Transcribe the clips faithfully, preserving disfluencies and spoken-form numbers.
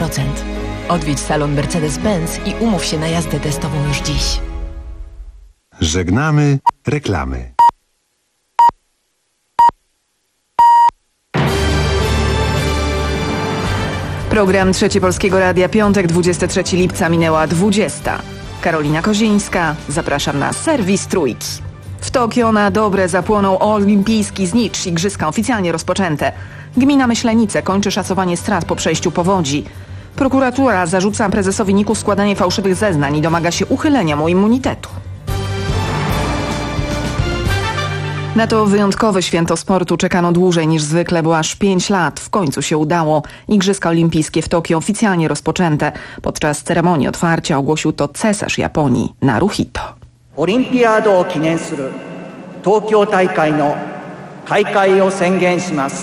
procent. Odwiedź salon Mercedes-Benz i umów się na jazdę testową już dziś. Żegnamy reklamy. Program Trzeci Polskiego Radia, piątek, dwudziestego trzeciego lipca, minęła dwudziesta. Karolina Kozińska, zapraszam na serwis Trójki. W Tokio na dobre zapłonął olimpijski znicz. Igrzyska oficjalnie rozpoczęte. Gmina Myślenice kończy szacowanie strat po przejściu powodzi. Prokuratura zarzuca prezesowi niku składanie fałszywych zeznań i domaga się uchylenia mu immunitetu. Na to wyjątkowe święto sportu czekano dłużej niż zwykle, bo aż pięć lat. W końcu się udało. Igrzyska olimpijskie w Tokio oficjalnie rozpoczęte. Podczas ceremonii otwarcia ogłosił to cesarz Japonii Naruhito. Olimpiadęを記念する東京大会の開会を宣言します。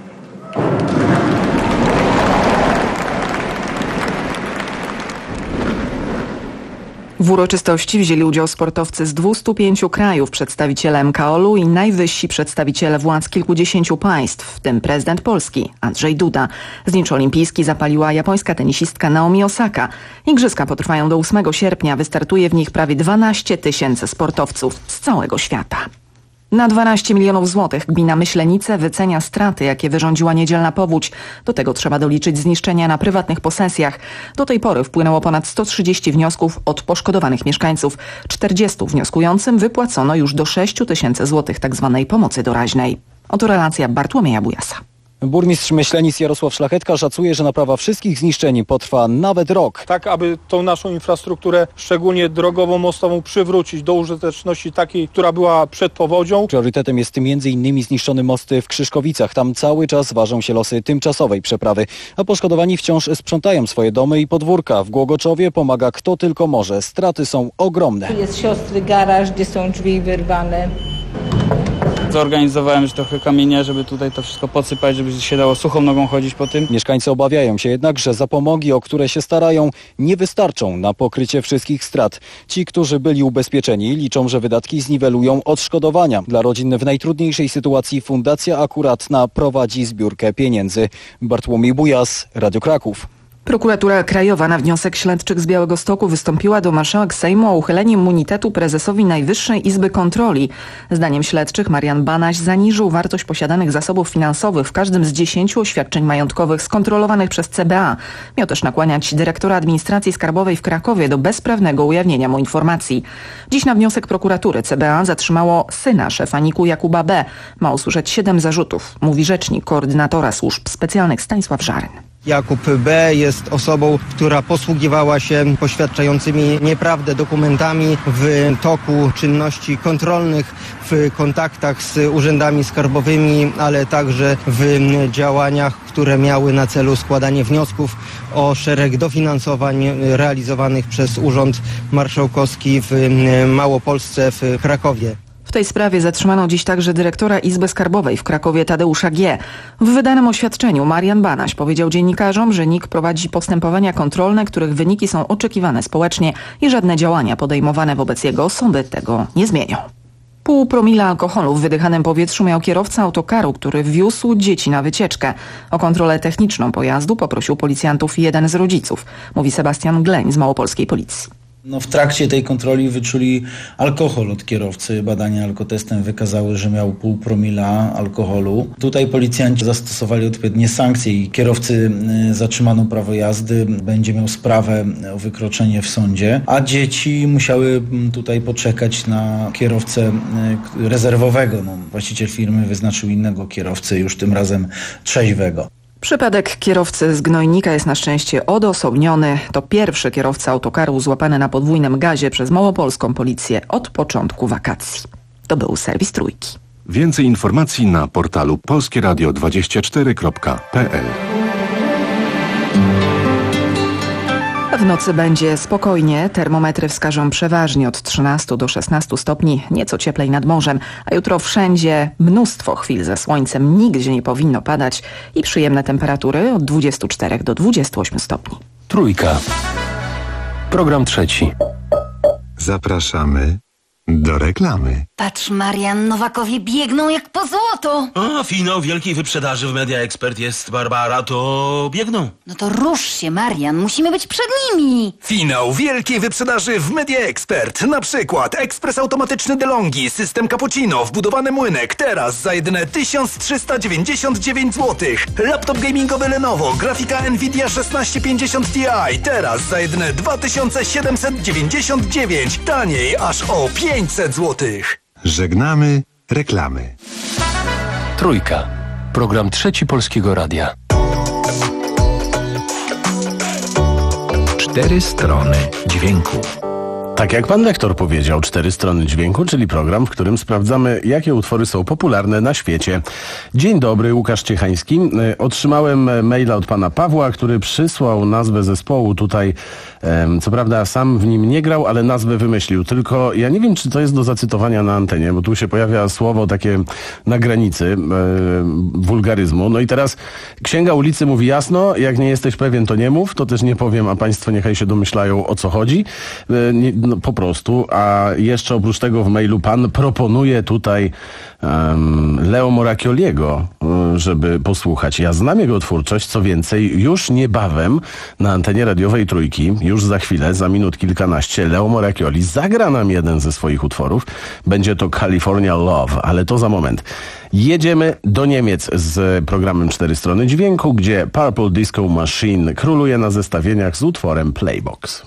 W uroczystości wzięli udział sportowcy z dwustu pięciu krajów, przedstawiciele M K O L u i najwyżsi przedstawiciele władz kilkudziesięciu państw, w tym prezydent Polski Andrzej Duda. Znicz olimpijski zapaliła japońska tenisistka Naomi Osaka. Igrzyska potrwają do ósmego sierpnia. Wystartuje w nich prawie dwanaście tysięcy sportowców z całego świata. Na dwanaście milionów złotych gmina Myślenice wycenia straty, jakie wyrządziła niedzielna powódź. Do tego trzeba doliczyć zniszczenia na prywatnych posesjach. Do tej pory wpłynęło ponad sto trzydzieści wniosków od poszkodowanych mieszkańców. czterdziestu wnioskującym wypłacono już do sześciu tysięcy złotych tzw. pomocy doraźnej. Oto relacja Bartłomieja Bujasa. Burmistrz Myślenic Jarosław Szlachetka szacuje, że naprawa wszystkich zniszczeń potrwa nawet rok. Tak, aby tą naszą infrastrukturę, szczególnie drogową, mostową, przywrócić do użyteczności takiej, która była przed powodzią. Priorytetem jest między innymi zniszczone mosty w Krzyszkowicach. Tam cały czas ważą się losy tymczasowej przeprawy, a poszkodowani wciąż sprzątają swoje domy i podwórka. W Głogoczowie pomaga kto tylko może. Straty są ogromne. Tu jest siostry garaż, gdzie są drzwi wyrwane. Zorganizowałem już trochę kamienia, żeby tutaj to wszystko podsypać, żeby się dało suchą nogą chodzić po tym. Mieszkańcy obawiają się jednak, że zapomogi, o które się starają, nie wystarczą na pokrycie wszystkich strat. Ci, którzy byli ubezpieczeni, liczą, że wydatki zniwelują odszkodowania. Dla rodzin w najtrudniejszej sytuacji Fundacja Akuratna prowadzi zbiórkę pieniędzy. Bartłomiej Bujas, Radio Kraków. Prokuratura Krajowa na wniosek śledczych z Białegostoku wystąpiła do marszałek Sejmu o uchylenie immunitetu prezesowi Najwyższej Izby Kontroli. Zdaniem śledczych Marian Banaś zaniżył wartość posiadanych zasobów finansowych w każdym z dziesięciu oświadczeń majątkowych skontrolowanych przez C B A. Miał też nakłaniać dyrektora administracji skarbowej w Krakowie do bezprawnego ujawnienia mu informacji. Dziś na wniosek prokuratury C B A zatrzymało syna szefa niku Jakuba B. Ma usłyszeć siedem zarzutów, mówi rzecznik koordynatora służb specjalnych Stanisław Żaryn. Jakub B. jest osobą, która posługiwała się poświadczającymi nieprawdę dokumentami w toku czynności kontrolnych, w kontaktach z urzędami skarbowymi, ale także w działaniach, które miały na celu składanie wniosków o szereg dofinansowań realizowanych przez Urząd Marszałkowski w Małopolsce w Krakowie. W tej sprawie zatrzymano dziś także dyrektora Izby Skarbowej w Krakowie Tadeusza G. W wydanym oświadczeniu Marian Banaś powiedział dziennikarzom, że NIK prowadzi postępowania kontrolne, których wyniki są oczekiwane społecznie i żadne działania podejmowane wobec jego osoby tego nie zmienią. Pół promila alkoholu w wydychanym powietrzu miał kierowca autokaru, który wiózł dzieci na wycieczkę. O kontrolę techniczną pojazdu poprosił policjantów jeden z rodziców, mówi Sebastian Gleń z małopolskiej policji. No, w trakcie tej kontroli wyczuli alkohol od kierowcy. Badania alkotestem wykazały, że miał pół promila alkoholu. Tutaj policjanci zastosowali odpowiednie sankcje i kierowcy zatrzymano prawo jazdy. Będzie miał sprawę o wykroczenie w sądzie, a dzieci musiały tutaj poczekać na kierowcę rezerwowego. No, właściciel firmy wyznaczył innego kierowcę, już tym razem trzeźwego. Przypadek kierowcy z Gnojnika jest na szczęście odosobniony. To pierwszy kierowca autokaru złapany na podwójnym gazie przez małopolską policję od początku wakacji. To był serwis Trójki. Więcej informacji na portalu polskie radio dwadzieścia cztery kropka p l. W nocy będzie spokojnie, termometry wskażą przeważnie od trzynastu do szesnastu stopni, nieco cieplej nad morzem, a jutro wszędzie mnóstwo chwil ze słońcem, nigdzie nie powinno padać i przyjemne temperatury od dwudziestu czterech do dwudziestu ośmiu stopni. Trójka. Program trzeci. Zapraszamy do reklamy. Patrz, Marian, Nowakowie biegną jak po złoto. A, finał wielkiej wyprzedaży w Media Expert jest, Barbara, to biegną. No to rusz się, Marian, musimy być przed nimi. Finał wielkiej wyprzedaży w Media Expert. Na przykład ekspres automatyczny DeLonghi, system cappuccino, wbudowany młynek, teraz za jedyne tysiąc trzysta dziewięćdziesiąt dziewięć złotych. Laptop gamingowy Lenovo, grafika Nvidia szesnaście pięćdziesiąt Ti, teraz za jedyne dwa tysiące siedemset dziewięćdziesiąt dziewięć. Taniej aż o pięćset złotych. Żegnamy reklamy. Trójka. Program Trzeci Polskiego Radia. Cztery strony dźwięku. Tak jak pan lektor powiedział, cztery strony dźwięku, czyli program, w którym sprawdzamy, jakie utwory są popularne na świecie. Dzień dobry, Łukasz Ciechański. Otrzymałem maila od pana Pawła, który przysłał nazwę zespołu tutaj. Co prawda sam w nim nie grał, ale nazwę wymyślił. Tylko ja nie wiem, czy to jest do zacytowania na antenie, bo tu się pojawia słowo takie na granicy e, wulgaryzmu. No i teraz Księga Ulicy mówi jasno, jak nie jesteś pewien, to nie mów, to też nie powiem, a państwo niechaj się domyślają, o co chodzi. E, nie, no, po prostu. A jeszcze oprócz tego w mailu pan proponuje tutaj um, Leo Moracchioliego, żeby posłuchać. Ja znam jego twórczość, co więcej, już niebawem na antenie radiowej Trójki, już za chwilę, za minut kilkanaście, Leo Moracchioli zagra nam jeden ze swoich utworów. Będzie to California Love, ale to za moment. Jedziemy do Niemiec z programem Cztery Strony Dźwięku, gdzie Purple Disco Machine króluje na zestawieniach z utworem Playbox.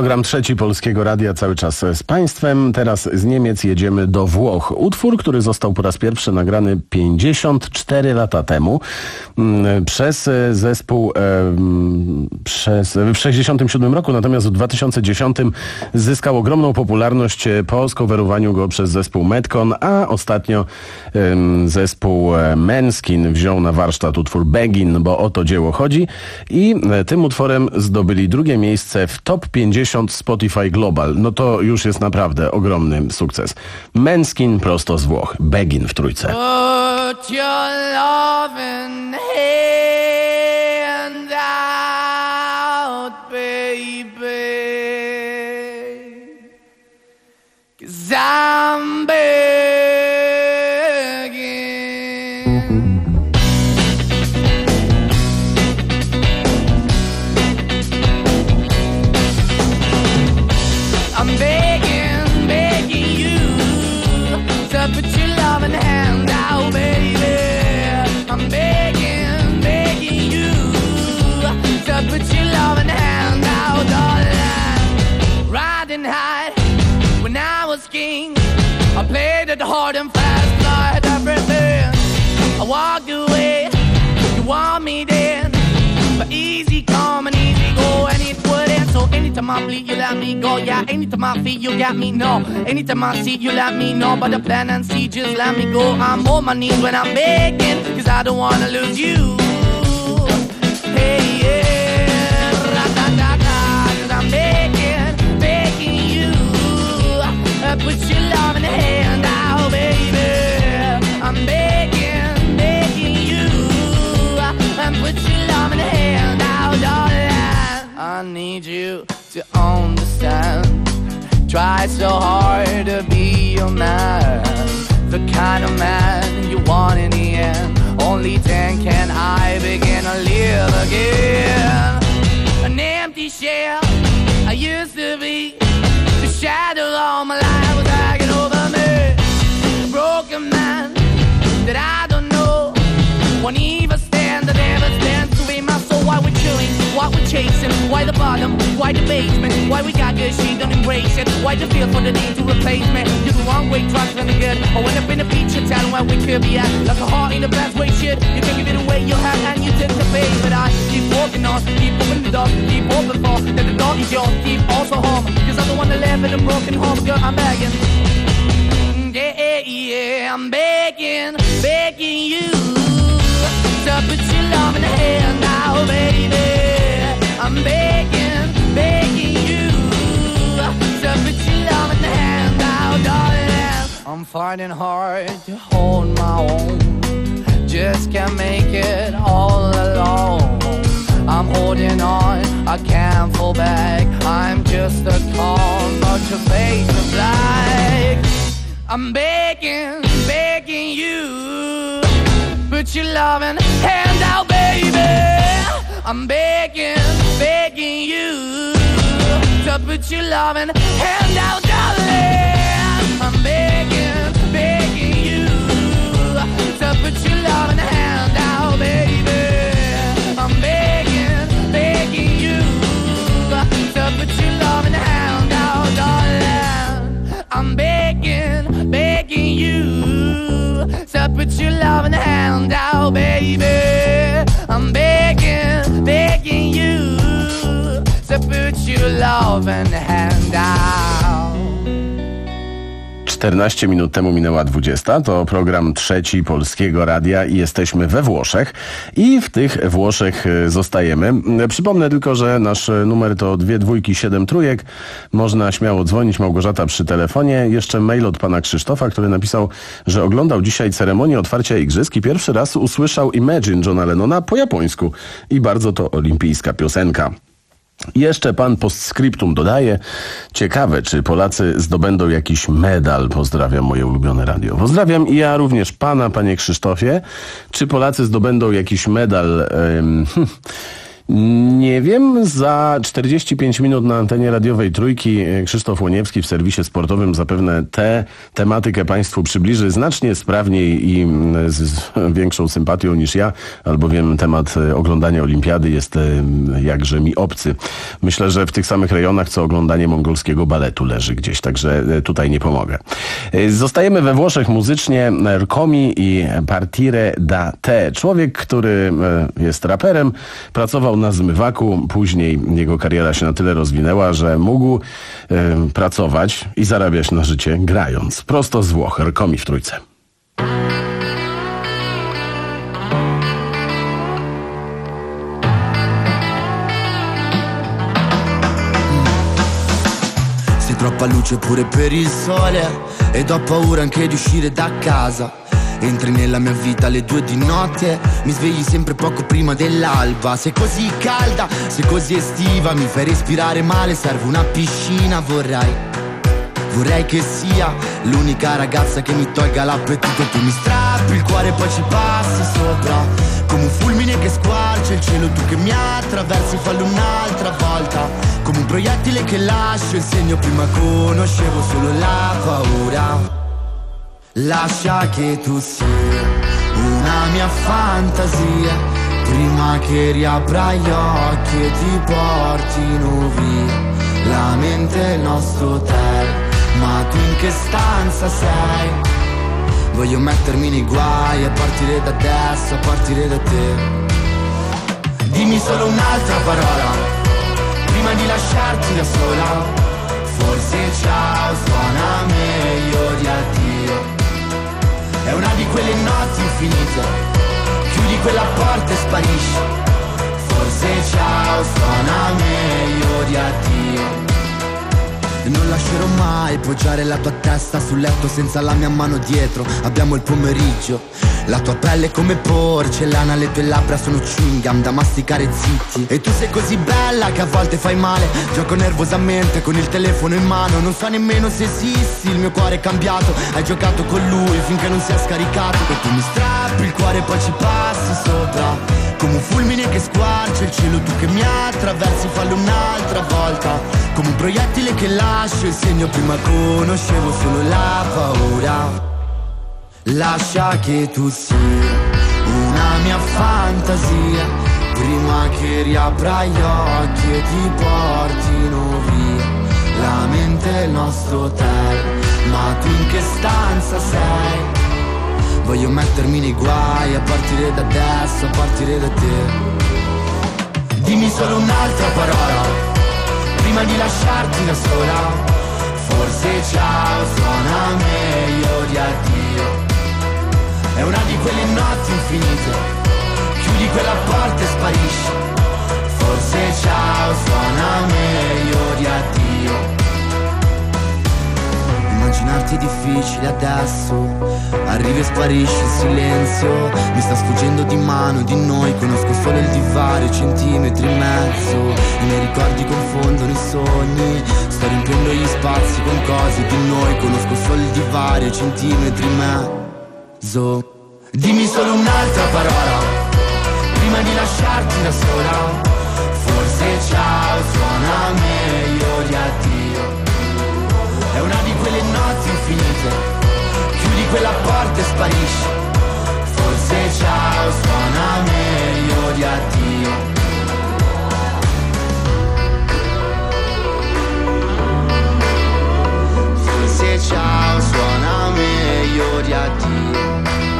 Program Trzeci Polskiego Radia cały czas z Państwem. Teraz z Niemiec jedziemy do Włoch. Utwór, który został po raz pierwszy nagrany pięćdziesiąt cztery lata temu przez zespół przez, w sześćdziesiątym siódmym roku, natomiast w dwa tysiące dziesiątym zyskał ogromną popularność po skowerowaniu go przez zespół Metcon, a ostatnio zespół Måneskin wziął na warsztat utwór Begin, bo o to dzieło chodzi i tym utworem zdobyli drugie miejsce w top pięćdziesiąt Spotify Global. No to już jest naprawdę ogromny sukces. Måneskin prosto z Włoch. Begin w trójce. Put your loving hand out, baby, 'cause I'm I played it hard and fast, like everything. I walked away, you want me then, but easy come and easy go, and it wouldn't. So anytime I bleed, you let me go. Yeah, anytime I feel, you got me, no. Anytime I see, you let me know. But the plan and see, just let me go. I'm on my knees when I'm begging, 'cause I don't wanna lose you. Hey, yeah, ra-da-da-da, 'cause I'm begging, begging you. Put your love in the hand out, baby. I'm begging, begging you. And put your love in the hand out, darling. I need you to understand. Try so hard to be your man, the kind of man you want in the end. Only then can I begin to live again. An empty shell I used to be. The shadow all my life was hanging over me. A broken man that I don't know won't even stand, that never stands to be my soul. Why we're chilling, why we're chasing, why the bottom, why the basement, why we got good, she don't embrace it. Why the feel for the need to replace me? You're the wrong way, trying to good. I went up in a feature town where we could be at, like a heart in a best way, shit. You can give it away, you have, and you tend to pay. But I keep walking on, keep moving the door, keep open for, that the door is yours, keep also home. Cause I'm the one that live in a broken home, girl, I'm begging. Yeah, yeah, I'm begging, begging you to put your love in the hand now, baby. I'm begging, begging you to put your love in the hand now, darling. I'm fighting hard to hold my own, just can't make it all alone. I'm holding on, I can't fall back. I'm just a call, but your face is black. I'm begging, begging you, put your loving hand out, baby. I'm begging, begging you, to put your loving hand out, darling. I'm begging, begging you, to put your loving hand out, baby. I'm begging, begging you, to put your loving hand out, darling. I'm begging, begging you, to put your loving hand out, baby. I'm begging, begging you, to put your loving hand out. czternaście minut temu minęła dwudziesta. To program Trzeci Polskiego Radia i jesteśmy we Włoszech. I w tych Włoszech zostajemy. Przypomnę tylko, że nasz numer to dwie dwójki, siedem trójek. Można śmiało dzwonić. Małgorzata przy telefonie. Jeszcze mail od pana Krzysztofa, który napisał, że oglądał dzisiaj ceremonię otwarcia igrzysk i pierwszy raz usłyszał Imagine Johna Lennona po japońsku. I bardzo to olimpijska piosenka. Jeszcze pan postscriptum dodaje, ciekawe, czy Polacy zdobędą jakiś medal. Pozdrawiam moje ulubione radio. Pozdrawiam i ja również pana, panie Krzysztofie. Czy Polacy zdobędą jakiś medal? Um, Nie wiem, za czterdzieści pięć minut na antenie radiowej Trójki Krzysztof Łoniewski w serwisie sportowym zapewne tę tematykę Państwu przybliży znacznie sprawniej i z większą sympatią niż ja, albowiem temat oglądania olimpiady jest jakże mi obcy. Myślę, że w tych samych rejonach, co oglądanie mongolskiego baletu leży gdzieś, także tutaj nie pomogę. Zostajemy we Włoszech muzycznie. Rkomi i Partire da Te. Człowiek, który jest raperem, pracował na zmywaku, później jego kariera się na tyle rozwinęła, że mógł y, pracować i zarabiać na życie grając. Prosto z Włoch, Rkomi w Trójce. Sei troppa luce pure per il sole ed ho paura anche di uscire da casa. Entri nella mia vita alle due di notte, mi svegli sempre poco prima dell'alba. Sei così calda, sei così estiva, mi fai respirare male, serve una piscina. Vorrei, vorrei che sia l'unica ragazza che mi tolga l'appetito. Tu mi strappi il cuore e poi ci passi sopra, come un fulmine che squarcia il cielo. Tu che mi attraversi, fallo un'altra volta, come un proiettile che lascio il segno. Prima conoscevo solo la paura. Lascia che tu sia una mia fantasia, prima che riapra gli occhi e ti portino via la mente e il nostro hotel. Ma tu in che stanza sei? Voglio mettermi nei guai a partire da adesso, a partire da te. Dimmi solo un'altra parola prima di lasciarti da sola. Forse ciao suona meglio di addio. È una di quelle notti infinite, chiudi quella porta e sparisci. Forse ciao suona meglio di addio. E non lascerò mai poggiare la tua testa sul letto senza la mia mano dietro. Abbiamo il pomeriggio, la tua pelle è come porcellana, le tue labbra sono chewing gum da masticare zitti. E tu sei così bella che a volte fai male. Gioco nervosamente con il telefono in mano, non so nemmeno se esisti, il mio cuore è cambiato. Hai giocato con lui finché non si è scaricato. E tu mi strappi il cuore e poi ci passi sopra, come un fulmine che squarcia il cielo. Tu che mi attraversi, fallo un'altra volta, come un proiettile che lascio il segno. Prima conoscevo solo la paura. Lascia che tu sia una mia fantasia, prima che riapra gli occhi e ti portino via la mente e il nostro hotel. Ma tu in che stanza sei? Voglio mettermi nei guai a partire da adesso, a partire da te. Dimmi solo un'altra parola prima di lasciarti da sola. Forse ciao suona meglio di addio. È una di quelle notti infinite, chiudi quella porta e sparisci. Forse ciao suona meglio di addio. Immaginarti è difficile adesso, arrivi e sparisci in silenzio. Mi sta sfuggendo di mano di noi, conosco solo il divario, centimetri e mezzo. I miei ricordi confondono i sogni, sto riempiendo gli spazi con cose di noi. Conosco solo il divario, centimetri e mezzo. Dimmi solo un'altra parola prima di lasciarti da sola. Forse ciao suona meglio di addio. È una di quelle notti infinite, chiudi quella porta e sparisci. Forse ciao suona meglio di addio. Forse ciao suona meglio di addio.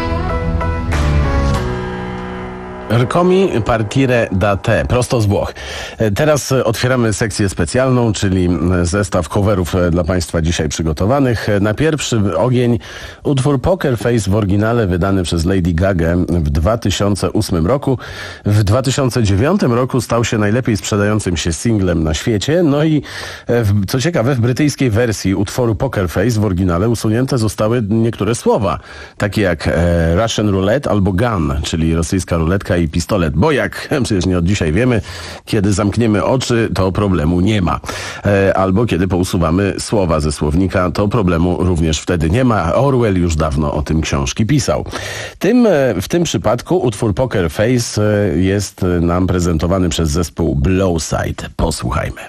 Rkomi, Partire da Te, prosto z Włoch. Teraz otwieramy sekcję specjalną, czyli zestaw coverów dla Państwa dzisiaj przygotowanych. Na pierwszy ogień utwór Poker Face w oryginale wydany przez Lady Gaga w dwa tysiące ósmym roku. W dwa tysiące dziewiątym roku stał się najlepiej sprzedającym się singlem na świecie. No i co ciekawe, w brytyjskiej wersji utworu Poker Face w oryginale usunięte zostały niektóre słowa, takie jak Russian Roulette albo Gun, czyli rosyjska ruletka i pistolet, bo jak przecież nie od dzisiaj wiemy, kiedy zamkniemy oczy, to problemu nie ma. E, albo kiedy pousuwamy słowa ze słownika, to problemu również wtedy nie ma. Orwell już dawno o tym książki pisał. Tym, w tym przypadku utwór Poker Face jest nam prezentowany przez zespół Blowside. Posłuchajmy.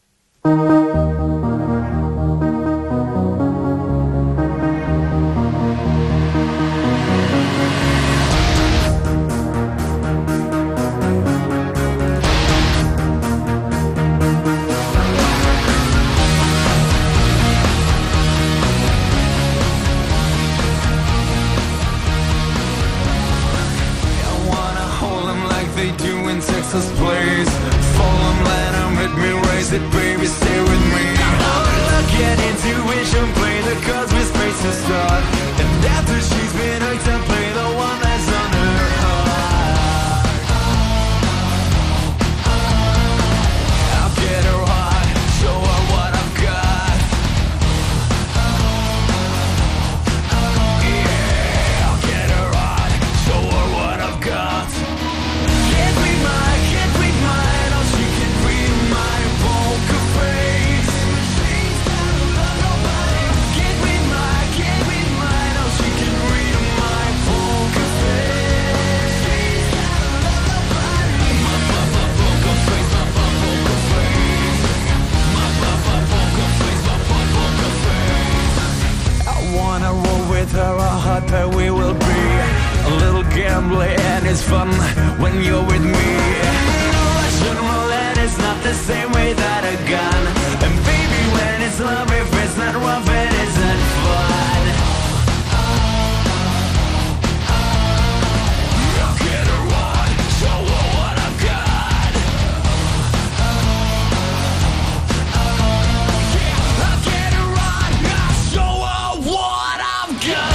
Texas plays. Fall in line and hit me, raise it, baby, stay with me. Oh, look at intuition, play the cards with space to start. And after she's been hooked, I play the one that's on her heart. I'll get her hot, show her what I've got. Yeah, I'll get her hot, show her what I've got. Her a hot pair we will be. A little gambling and it's fun when you're with me. Russian roulette is not the same without a gun. And baby, when it's love, if it's not rough, it isn't fun. I'll get her on, show her what I've got. Yeah, I'll get her on, I'll show her what I've got.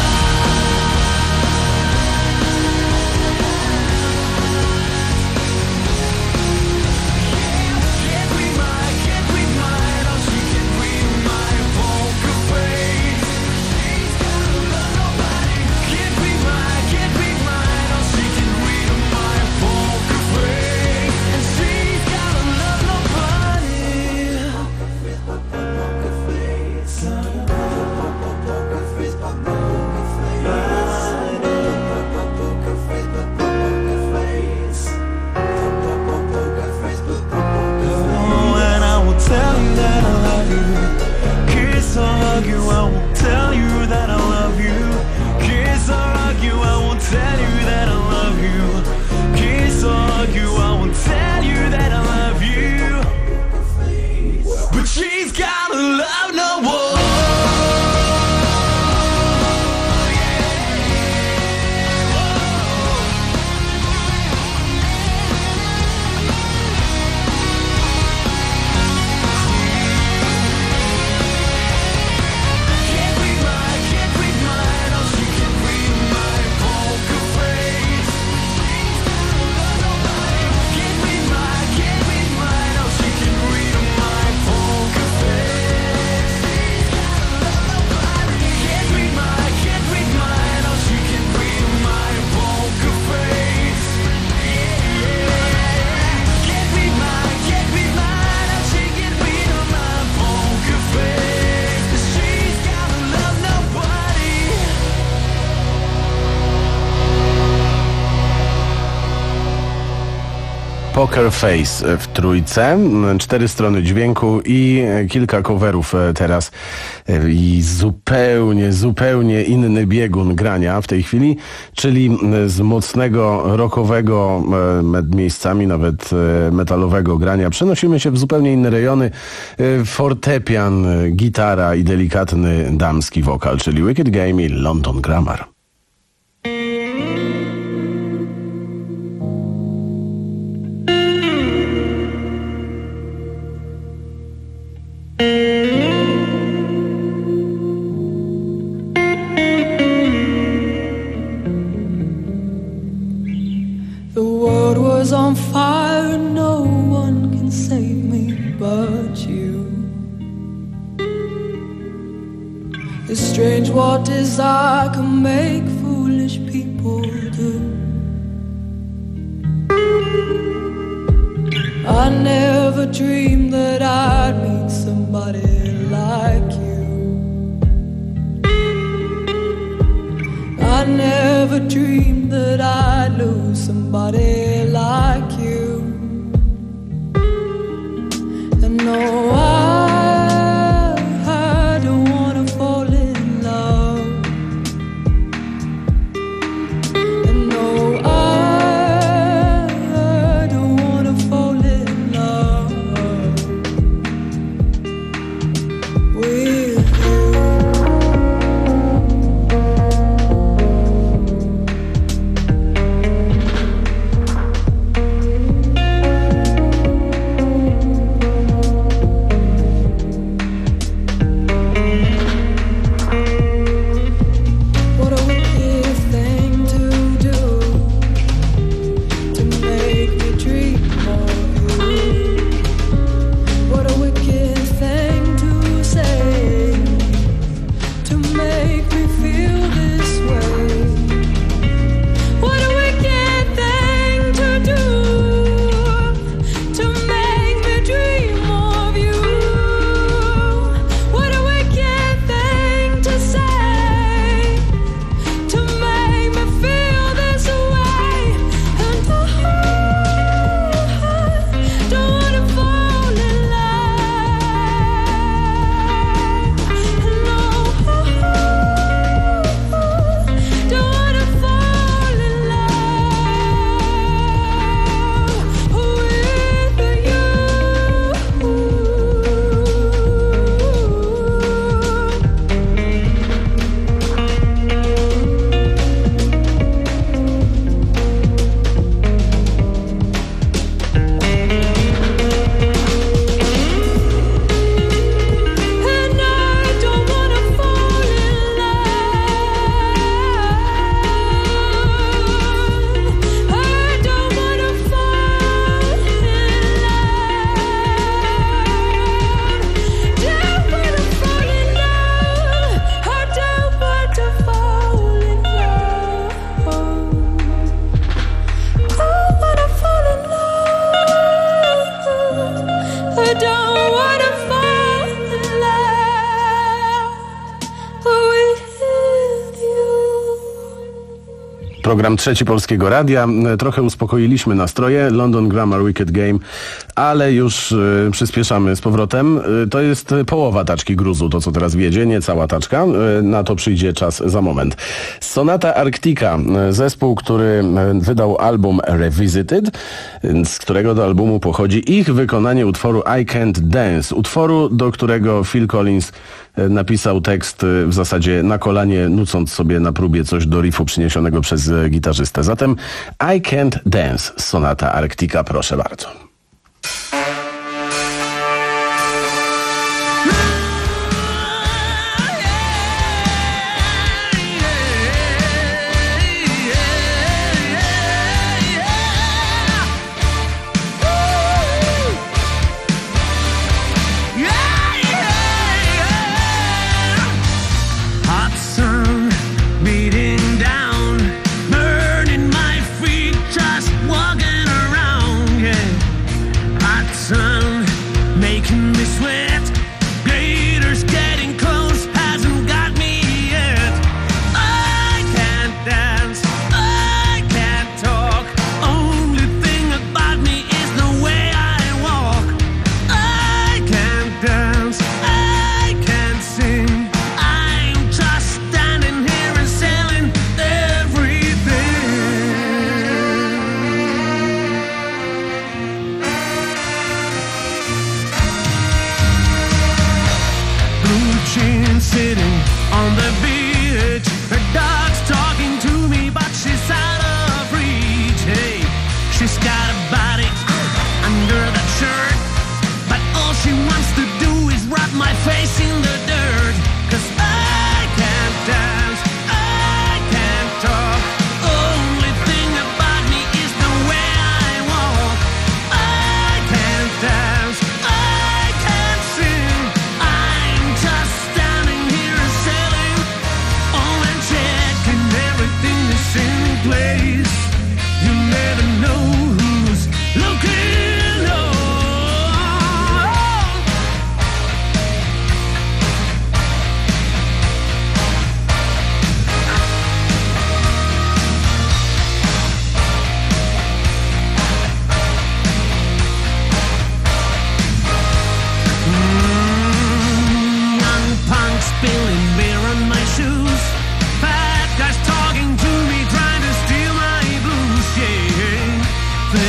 Poker Face w trójce, cztery strony dźwięku i kilka coverów teraz i zupełnie, zupełnie inny biegun grania w tej chwili, czyli z mocnego rockowego, miejscami nawet metalowego grania przenosimy się w zupełnie inne rejony. Fortepian, gitara i delikatny damski wokal, czyli Wicked Game i London Grammar. On fire, no one can save me but you. It's strange what desire can make foolish people do. I never dreamed that I'd meet somebody like you. I never dreamed that I'd lose somebody like you. And no, I, I don't wanna fall in love. And no, I, I don't wanna fall in love with you. Program Trzeci Polskiego Radia. Trochę uspokoiliśmy nastroje. London Grammar Wicked Game, ale już y, przyspieszamy z powrotem. Y, to jest połowa taczki gruzu, to co teraz wiedzie, nie cała taczka. Y, na to przyjdzie czas za moment. Sonata Arctica, y, zespół, który y, wydał album Revisited, y, z którego do albumu pochodzi ich wykonanie utworu I Can't Dance. Utworu, do którego Phil Collins y, napisał tekst y, w zasadzie na kolanie, nucąc sobie na próbie coś do riffu przyniesionego przez y, gitarzystę. Zatem I Can't Dance, Sonata Arctica, proszę bardzo. Sitting on the beach, her dog's talking to me, but she's out of reach. Hey, she's got a body under that shirt, but all she wants to do is rub my face in the dirt. 'Cause I can't dance, I can't talk, only thing about me is the way I walk. I can't dance, I can't sing, I'm just standing here selling, all and checking everything is in place. You never know who's looking over.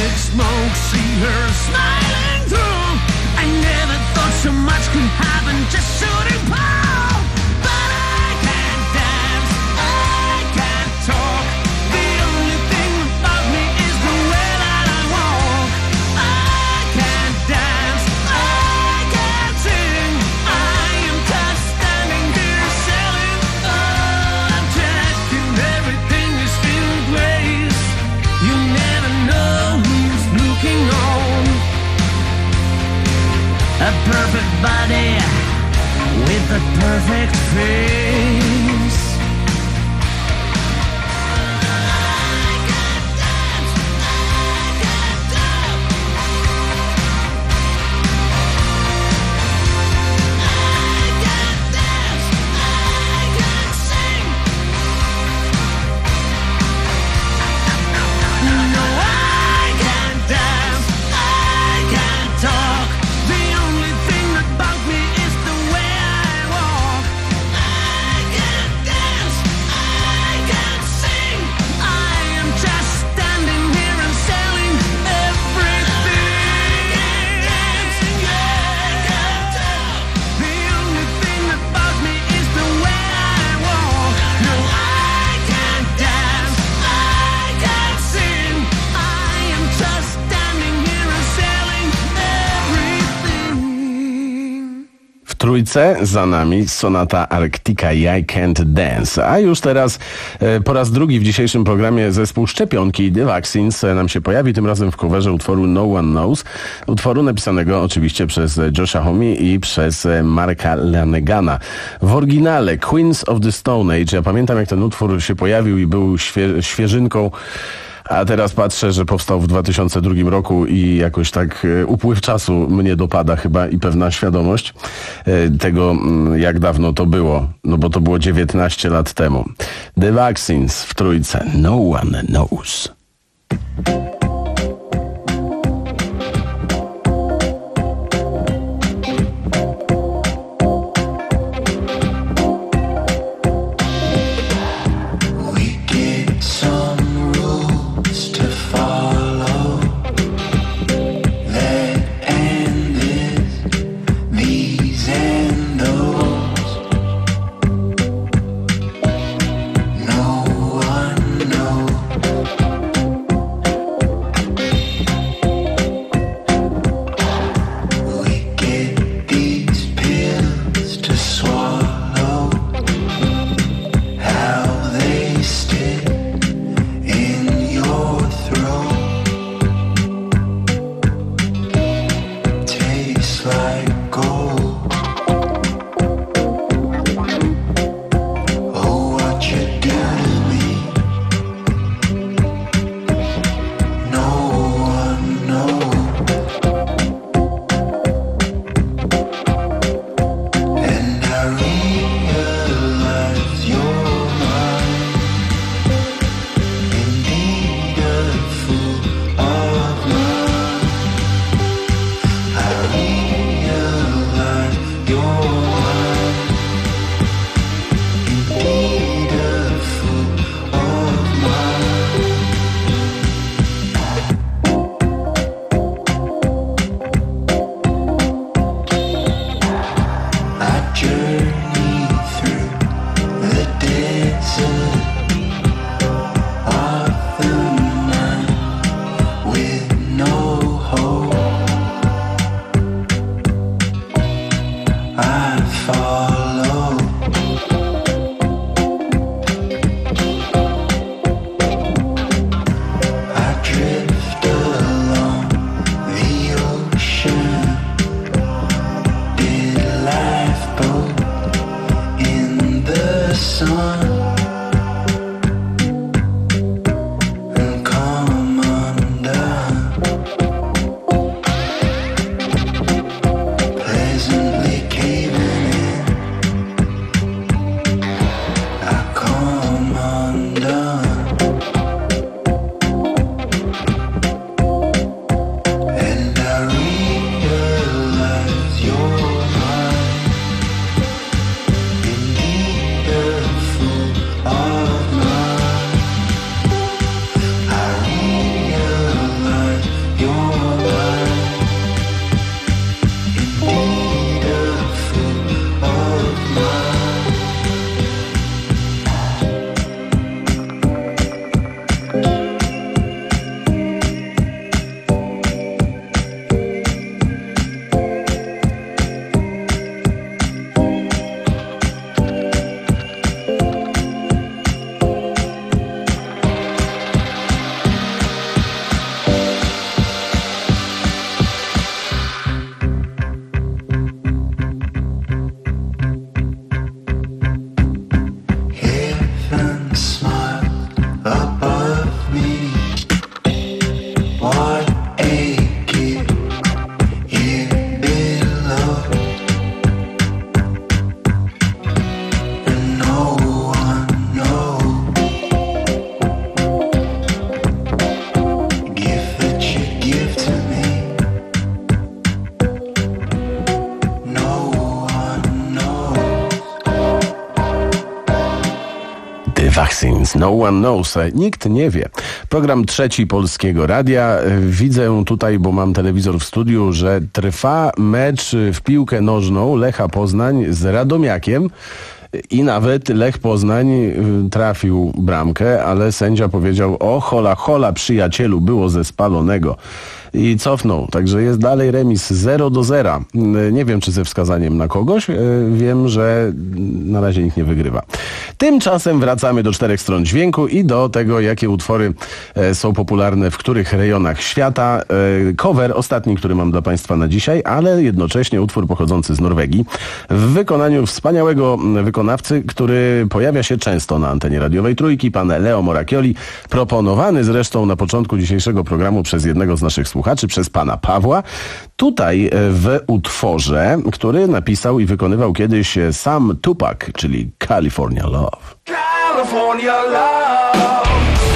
thick smoke, see her smiling through. I never thought so much could happen, just shooting power. But I can't dance, I can't talk. The only thing about me is the way that I walk. I can't dance, I can't sing. I am just standing here selling. Oh, I'm checking everything is still in place. You never know who's looking on. A perfect body with a perfect face. Trójce za nami sonata Arctica i I Can't Dance. A już teraz e, po raz drugi w dzisiejszym programie zespół Szczepionki The Vaccines nam się pojawi, tym razem w coverze utworu No One Knows. Utworu napisanego oczywiście przez Josha Homme i przez Marka Lanegana. W oryginale Queens of the Stone Age, ja pamiętam jak ten utwór się pojawił i był świe, świeżynką. A teraz patrzę, że powstał w dwa tysiące drugim roku i jakoś tak upływ czasu mnie dopada chyba i pewna świadomość tego, jak dawno to było. No bo to było dziewiętnaście lat temu. The Vaccines w trójce. No One Knows. No one knows. Hurricanes, No One Knows. Nikt nie wie. Program Trzeci Polskiego Radia. Widzę tutaj, bo mam telewizor w studiu, że trwa mecz w piłkę nożną Lecha Poznań z Radomiakiem. I nawet Lech Poznań trafił bramkę, ale sędzia powiedział: o hola, hola przyjacielu, było ze spalonego. I cofnął. Także jest dalej remis zero do zera. Nie wiem, czy ze wskazaniem na kogoś. Wiem, że na razie nikt nie wygrywa. Tymczasem wracamy do czterech stron dźwięku i do tego, jakie utwory są popularne w których rejonach świata. Cover, ostatni, który mam dla Państwa na dzisiaj, ale jednocześnie utwór pochodzący z Norwegii w wykonaniu wspaniałego wykonawcy, który pojawia się często na antenie radiowej Trójki, pan Leo Moracchioli, proponowany zresztą na początku dzisiejszego programu przez jednego z naszych słuchaczy, przez pana Pawła. Tutaj w utworze, który napisał i wykonywał kiedyś sam Tupac, czyli California Love. California Love.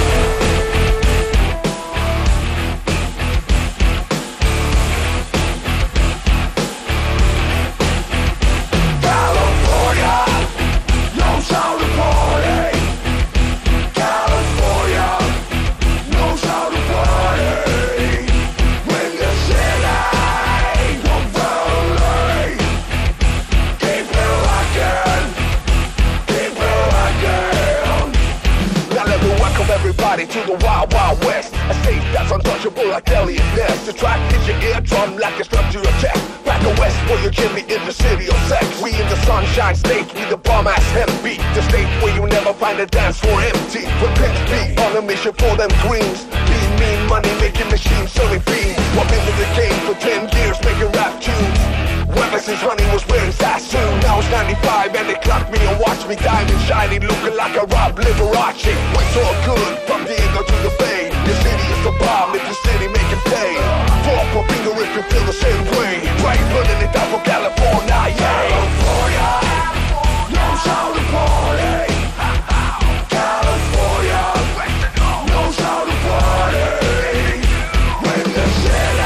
To the wild, wild west, a state that's untouchable like Elliot Ness. The track hits your eardrum like a structure of check. Back to west where you kill me in the city of sex. We in the sunshine state, we the bomb ass hemp beat. The state where you never find a dance floor empty. With pimps be on a mission for them greens. Lean, mean, money making machines, selling fiends. I've been in the game for ten years making rap tunes. Ever since running was wearing Sassoon. Now it's ninety-five and they clock me and watch me diamond shining, looking like a Rob Liberace. We're so good from Diego to the Bay. The city is a bomb if the city make it pay. Throw up a finger if you feel the same way. Right, running it down for California, yeah. California knows how to party. California knows how to party. When the city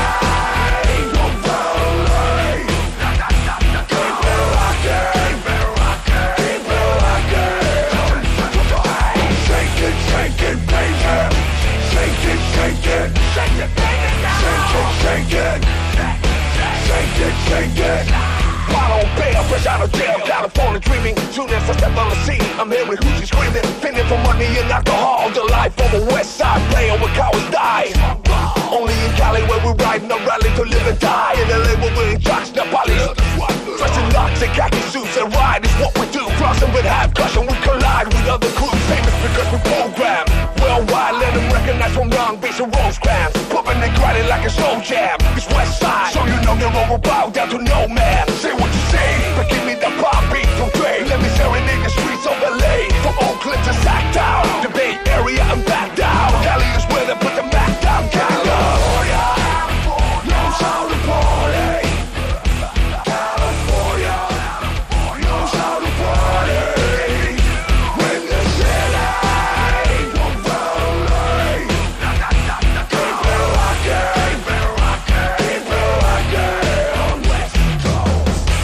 shake it, shake it, shake it. Bottle bail, fresh out of jail, California dreaming. Soon as I step on the scene, I'm hearing hoochies screaming, pinning for money and alcohol. The life of a West Side player where cowards die. Only in Cali where we ride and rally to live and die. In L A where we're in trucks, the police dressed in locks and khaki suits and ride is what we do. Crossing with half caution, we collide with other crews. Famous because we program worldwide, let them recognize from Long Beach and Rosecrans. Pumping and grinding like a slow jam. It's West Side, so you know they're all about down to no man. Say what you say, but give me the pop beat from Dre. Let me serenade the streets of L A, from Oakland to Sacktown, the Bay Area and back down. Cali is where they put the Mac down. California knows how to party. California knows how to party. When the city won't violate, keep it rockin', keep it rockin', keep it rockin'. West Coast.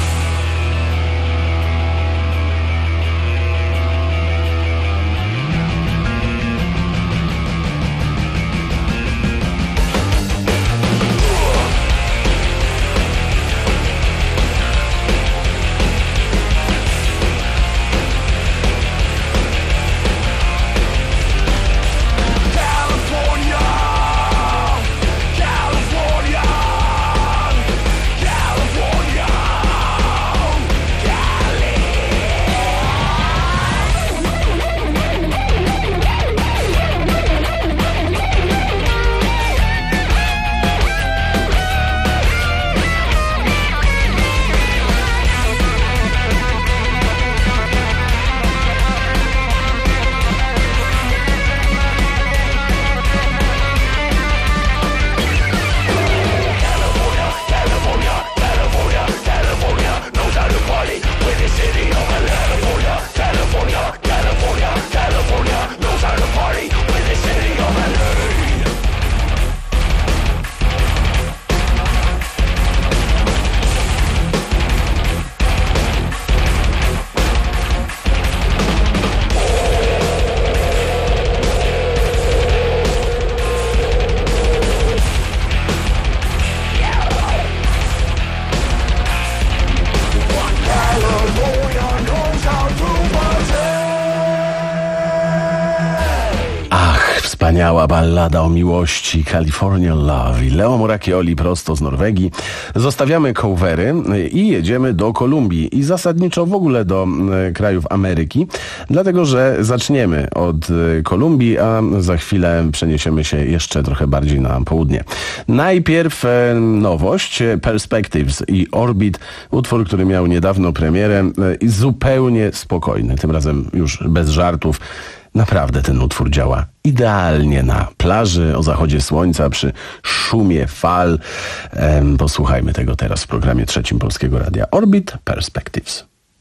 Wspaniała ballada o miłości, California Love i Leo Moracchioli prosto z Norwegii. Zostawiamy covery i jedziemy do Kolumbii i zasadniczo w ogóle do e, krajów Ameryki, dlatego że zaczniemy od e, Kolumbii, a za chwilę przeniesiemy się jeszcze trochę bardziej na południe. Najpierw e, nowość, Perspectives i Orbit, utwór, który miał niedawno premierę e, i zupełnie spokojny, tym razem już bez żartów. Naprawdę ten utwór działa idealnie na plaży, o zachodzie słońca, przy szumie fal. Ehm, posłuchajmy tego teraz w programie trzecim Polskiego Radia. Orbit, Perspectives.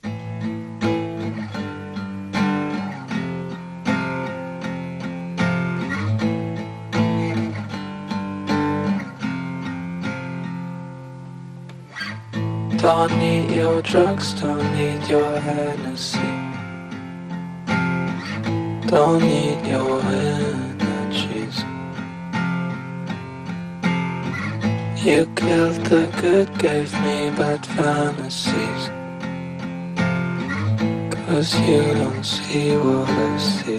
Don't need your drugs, don't need your Hennessy. Don't need your energies. You killed the good, gave me bad fantasies. 'Cause you don't see what I see.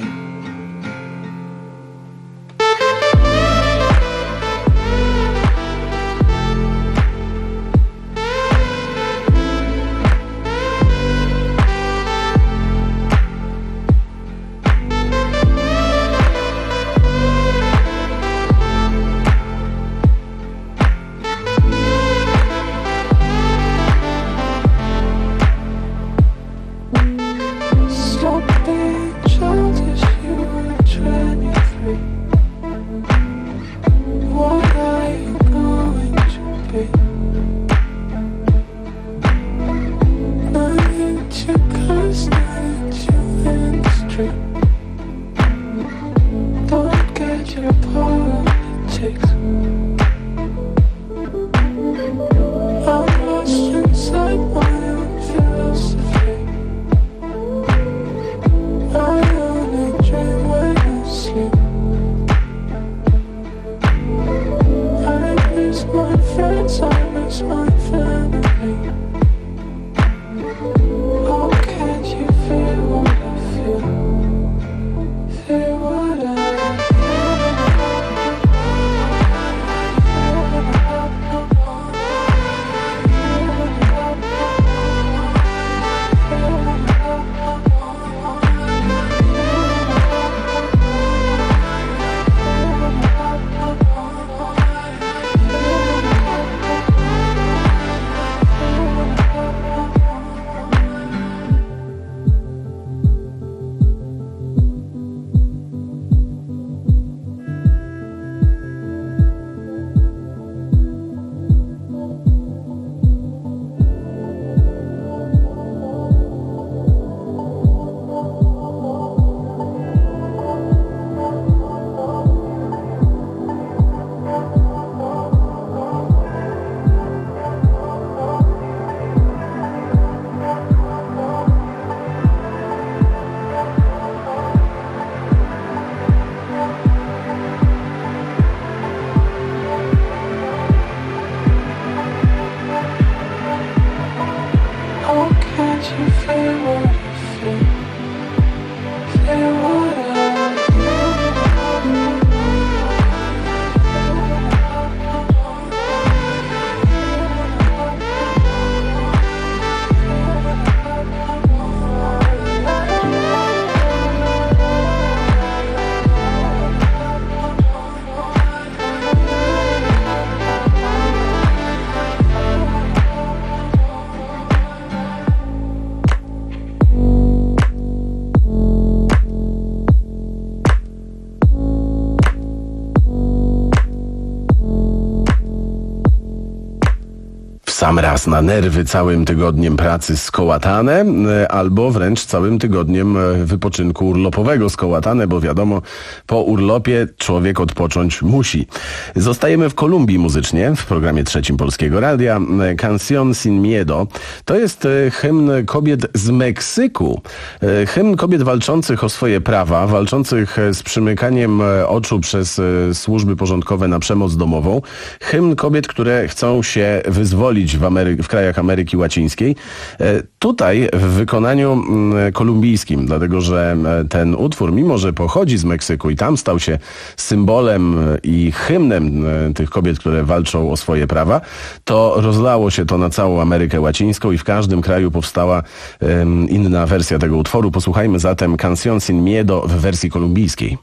Sam raz na nerwy całym tygodniem pracy skołatane, albo wręcz całym tygodniem wypoczynku urlopowego skołatane, bo wiadomo, po urlopie człowiek odpocząć musi. Zostajemy w Kolumbii muzycznie, w programie trzecim Polskiego Radia. Canción Sin Miedo to jest hymn kobiet z Meksyku. Hymn kobiet walczących o swoje prawa, walczących z przymykaniem oczu przez służby porządkowe na przemoc domową. Hymn kobiet, które chcą się wyzwolić pochodzić w, Amery- w krajach Ameryki Łacińskiej. Tutaj w wykonaniu kolumbijskim, dlatego że ten utwór, mimo że pochodzi z Meksyku i tam stał się symbolem i hymnem tych kobiet, które walczą o swoje prawa, to rozlało się to na całą Amerykę Łacińską i w każdym kraju powstała um, inna wersja tego utworu. Posłuchajmy zatem Canción Sin Miedo w wersji kolumbijskiej.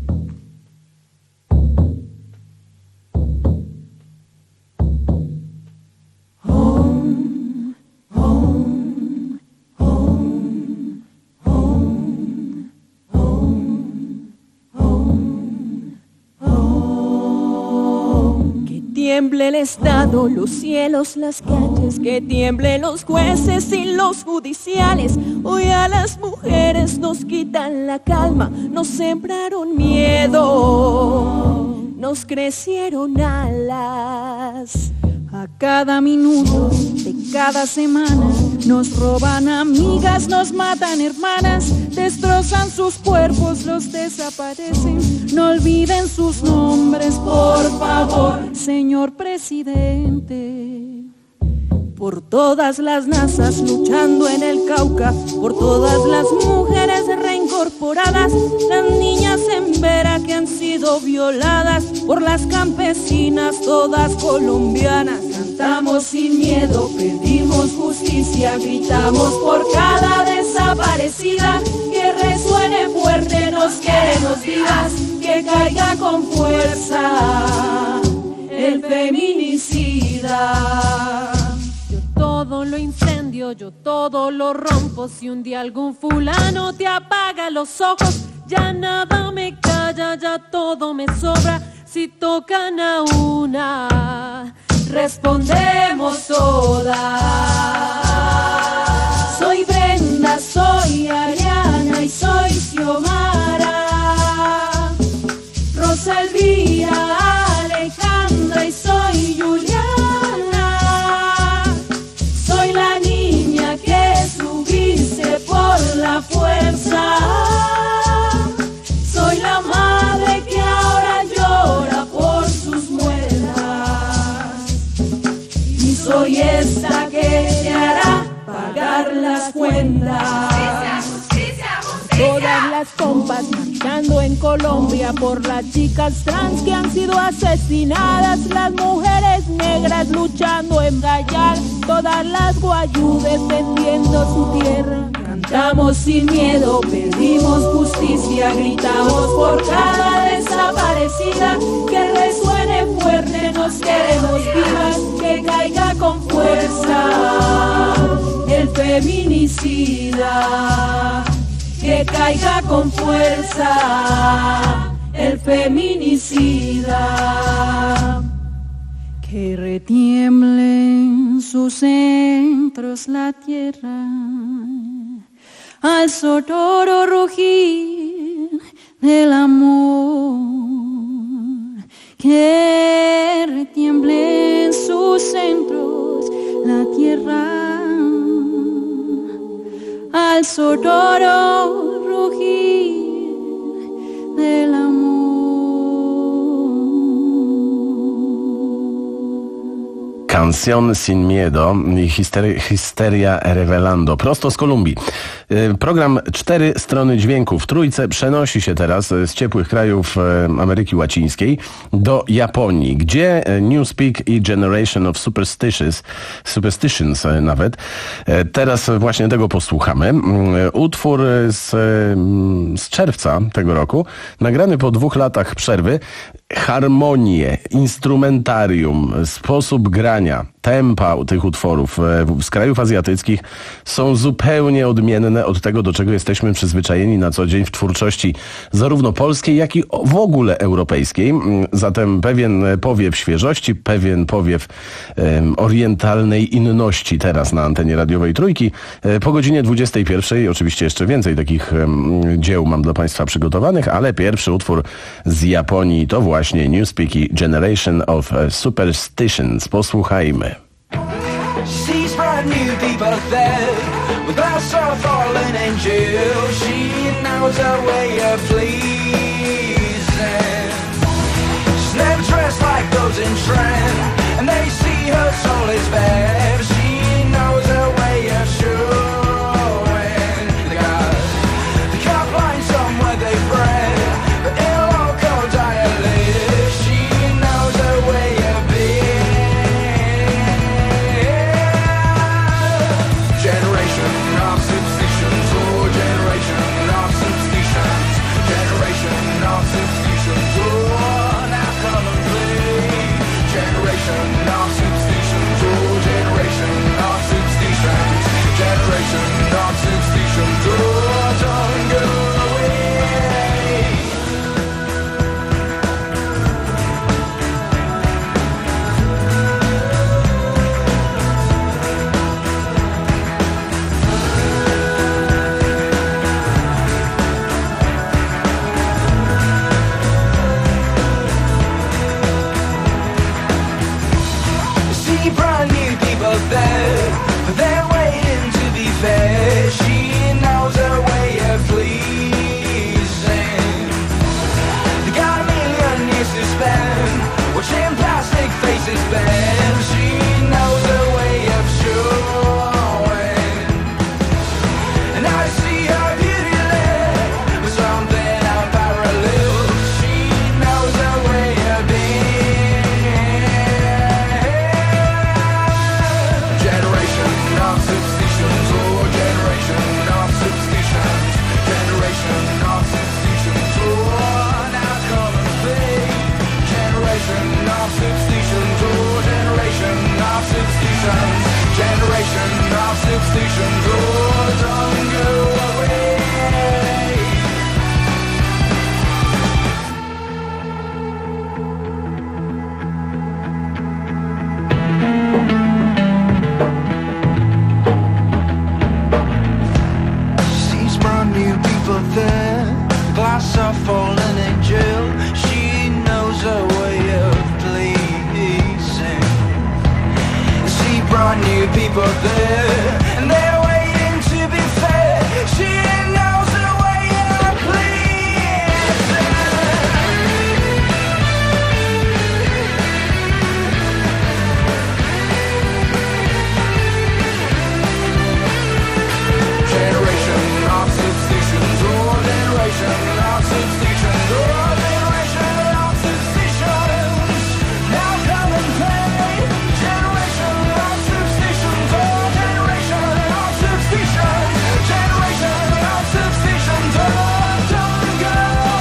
tiemble el Estado, los cielos, las calles, que tiemblen los jueces y los judiciales. Hoy a las mujeres nos quitan la calma, nos sembraron miedo, nos crecieron alas. A cada minuto de cada semana nos roban amigas, nos matan hermanas, destrozan sus cuerpos, los desaparecen. No olviden sus nombres, por favor, señor presidente. Por todas las nazas luchando en el Cauca, por todas las mujeres reincorporadas, las niñas en Vera que han sido violadas, por las campesinas todas colombianas. Cantamos sin miedo, pedimos justicia, gritamos por cada desaparecida, que resuene fuerte, nos queremos vivas, que caiga con fuerza el feminicida. Todo lo incendio, yo todo lo rompo. Si un día algún fulano te apaga los ojos, ya nada me calla, ya todo me sobra. Si tocan a una, respondemos todas. Soy Brenda, soy Ariana y soy Xiomara, Rosa Elvira, Alejandra y soy Juliana. La niña que subiste por la fuerza, soy la madre que ahora llora por sus muertas, y soy esta que te hará pagar las cuentas. Todas las compas marchando en Colombia por las chicas trans que han sido asesinadas, las mujeres negras luchando en Gallar, todas las guayú defendiendo su tierra. Cantamos sin miedo, pedimos justicia, gritamos por cada desaparecida, que resuene fuerte, nos queremos vivas, que caiga con fuerza el feminicida. Que caiga con fuerza el feminicida. Que retiemble en sus centros la tierra, al sonoro rugir del amor. Que retiemble en sus centros la tierra, al sonoro rugir del amor. Canción Sin Miedo i histery, Histeria Revelando, prosto z Kolumbii. Program Cztery Strony Dźwięku w Trójce przenosi się teraz z ciepłych krajów Ameryki Łacińskiej do Japonii, gdzie Newspeak i Generation of Superstitions, Superstitions nawet, teraz właśnie tego posłuchamy. Utwór z, z czerwca tego roku, nagrany po dwóch latach przerwy. Harmonie, instrumentarium, sposób grania, tempa tych utworów z krajów azjatyckich są zupełnie odmienne od tego, do czego jesteśmy przyzwyczajeni na co dzień w twórczości zarówno polskiej, jak i w ogóle europejskiej. Zatem pewien powiew świeżości, pewien powiew um, orientalnej inności teraz na antenie radiowej Trójki. Po godzinie dwudziestej pierwszej oczywiście jeszcze więcej takich um, dzieł mam dla Państwa przygotowanych, ale pierwszy utwór z Japonii to właśnie Newspeak i Generation of Superstitions. Posłuchajmy. She's brand new, deep upset, without a fallen angel. She knows her way of pleasing. She's never dressed like those in trend, and they see her soul is bad. are new people there, and they're waiting to be fair. She knows the way I please. Generation of substitutions, oh, generation of substitutions, oh, generation of substitutions. Now come and play. Generation of substitutions, oh, generation of substitutions, generation of substitutions, oh, don't go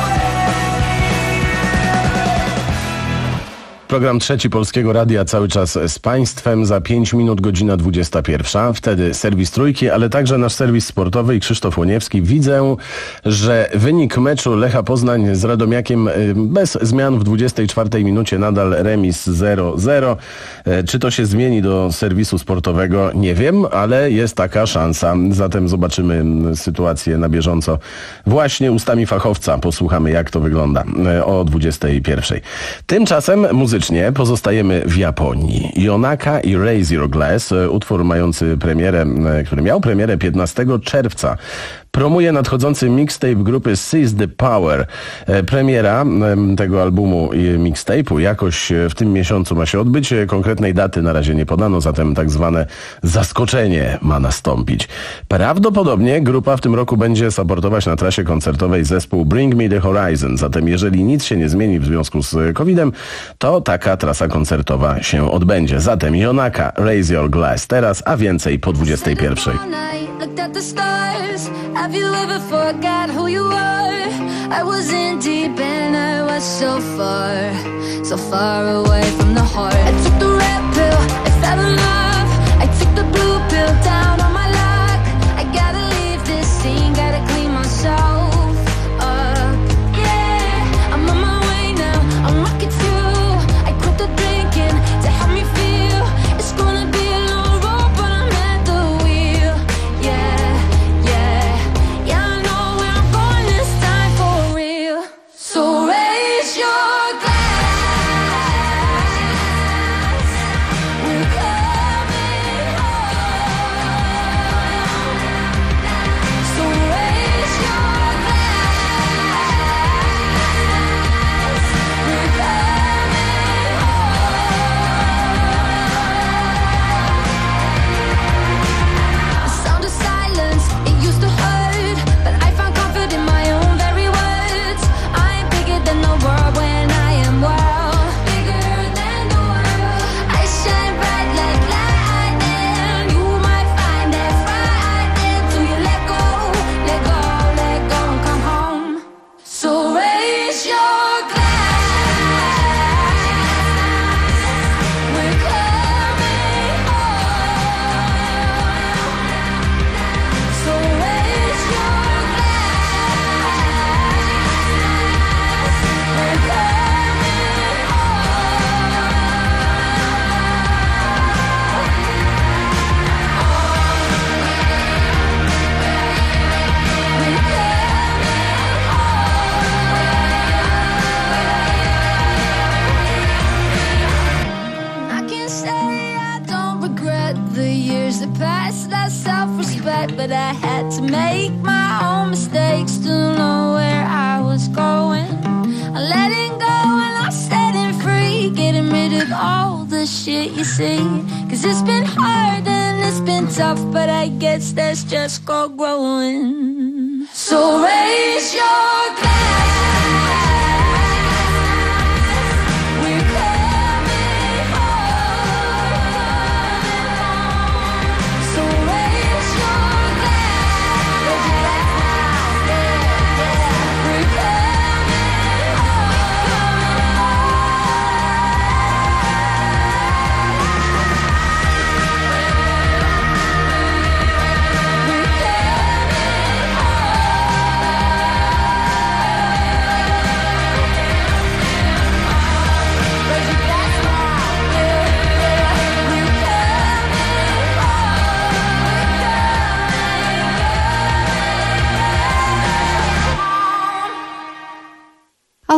Program Trzeci Polskiego Radia cały czas z Państwem. Za pięć minut godzina dwudziesta pierwsza. Wtedy serwis Trójki, ale także nasz serwis sportowy i Krzysztof Łoniewski. Widzę, że wynik meczu Lecha Poznań z Radomiakiem y, bez zmian w dwudziestej czwartej minucie nadal remis zero zero. E, Czy to się zmieni do serwisu sportowego? Nie wiem, ale jest taka szansa. Zatem zobaczymy mm, sytuację na bieżąco. Właśnie ustami fachowca posłuchamy, jak to wygląda e, o dwudziestej pierwszej. Tymczasem muzycznie pozostajemy w Japonii. Yonaka i Raise Your Glass, e, utwór mający premierę, e, który miał premierę piętnastego czerwca. Promuje nadchodzący mixtape grupy Seize the Power. E, Premiera e, tego albumu i mixtape'u jakoś e, w tym miesiącu ma się odbyć. E, Konkretnej daty na razie nie podano, zatem tak zwane zaskoczenie ma nastąpić. Prawdopodobnie grupa w tym roku będzie supportować na trasie koncertowej zespół Bring Me the Horizon. Zatem jeżeli nic się nie zmieni w związku z kowidem, to taka trasa koncertowa się odbędzie. Zatem Yonaka, Raise Your Glass teraz, a więcej po dwudziestej pierwszej. Looked at the stars. Have you ever forgot who you are? I was in deep and I was so far, so far away from the heart. I took the red pill, I fell in love. I took the blue pill down on my luck. I gotta leave this scene, gotta clean myself up. Yeah, I'm on my way now, I'm rocket fuel. I quit the drinking to help me feel. It's gonna be a long road, but I'm at the wheel. Yeah, yeah, yeah, I know where I'm going this time for real. So raise your glass. We're coming home. So raise your glass. We're coming home. The sound of silence, it used to hurt, but I found comfort in my own very words. I'm bigger than the world when I am wild. Bigger than the world. I shine bright like lightning. You might find it frightening till you let go, let go, let go and come home. So raise your glass. We're coming home. So raise your glass. We're coming I can say I don't regret the years that passed. That's self-respect, but I had to make my own mistakes to know where I was going. I'm letting go and I'm setting free, getting rid of all the shit you see. Cause it's been hard and it's been tough, but I guess that's just called growing. So raise your glass. We're coming home. So raise your glass. Raise your glass now. Yeah, yeah. We're coming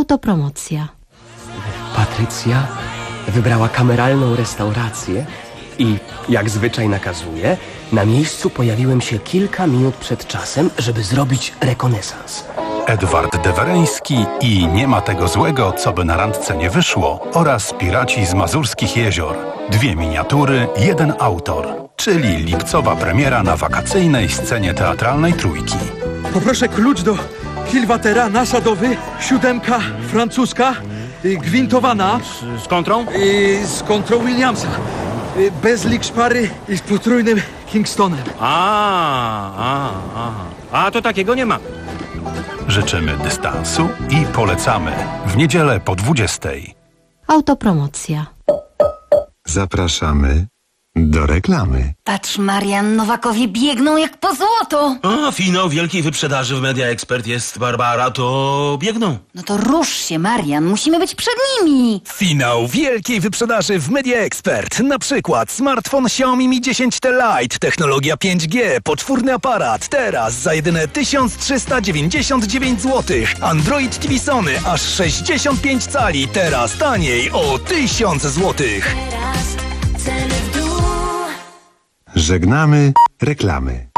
Autopromocja. Patrycja wybrała kameralną restaurację I jak zwyczaj nakazuje, na miejscu pojawiłem się kilka minut przed czasem, żeby zrobić rekonesans. Edward Dewereński i Nie ma tego złego, co by na randce nie wyszło oraz Piraci z Mazurskich Jezior. Dwie miniatury, jeden autor, czyli lipcowa premiera na wakacyjnej scenie teatralnej Trójki. Poproszę klucz do kilwatera nasadowy, siódemka francuska, y, gwintowana. Z kontrą? Y, z kontrą Williamsa. Y, bez lik szpary i z potrójnym Kingstonem. A, a, a. A to takiego nie mamy. Życzymy dystansu i polecamy w niedzielę po dwudziestej. Autopromocja. Zapraszamy do reklamy. Patrz, Marian, Nowakowie biegną jak po złoto. A, finał wielkiej wyprzedaży w Media Expert jest, Barbara, to biegną. No to rusz się, Marian, musimy być przed nimi. Finał wielkiej wyprzedaży w Media Expert. Na przykład smartfon Xiaomi Mi dziesięć T Lite, technologia pięć G, poczwórny aparat, teraz za jedyne tysiąc trzysta dziewięćdziesiąt dziewięć złotych. Android T V Sony aż sześćdziesiąt pięć cali, teraz taniej o tysiąc złotych. Żegnamy reklamy.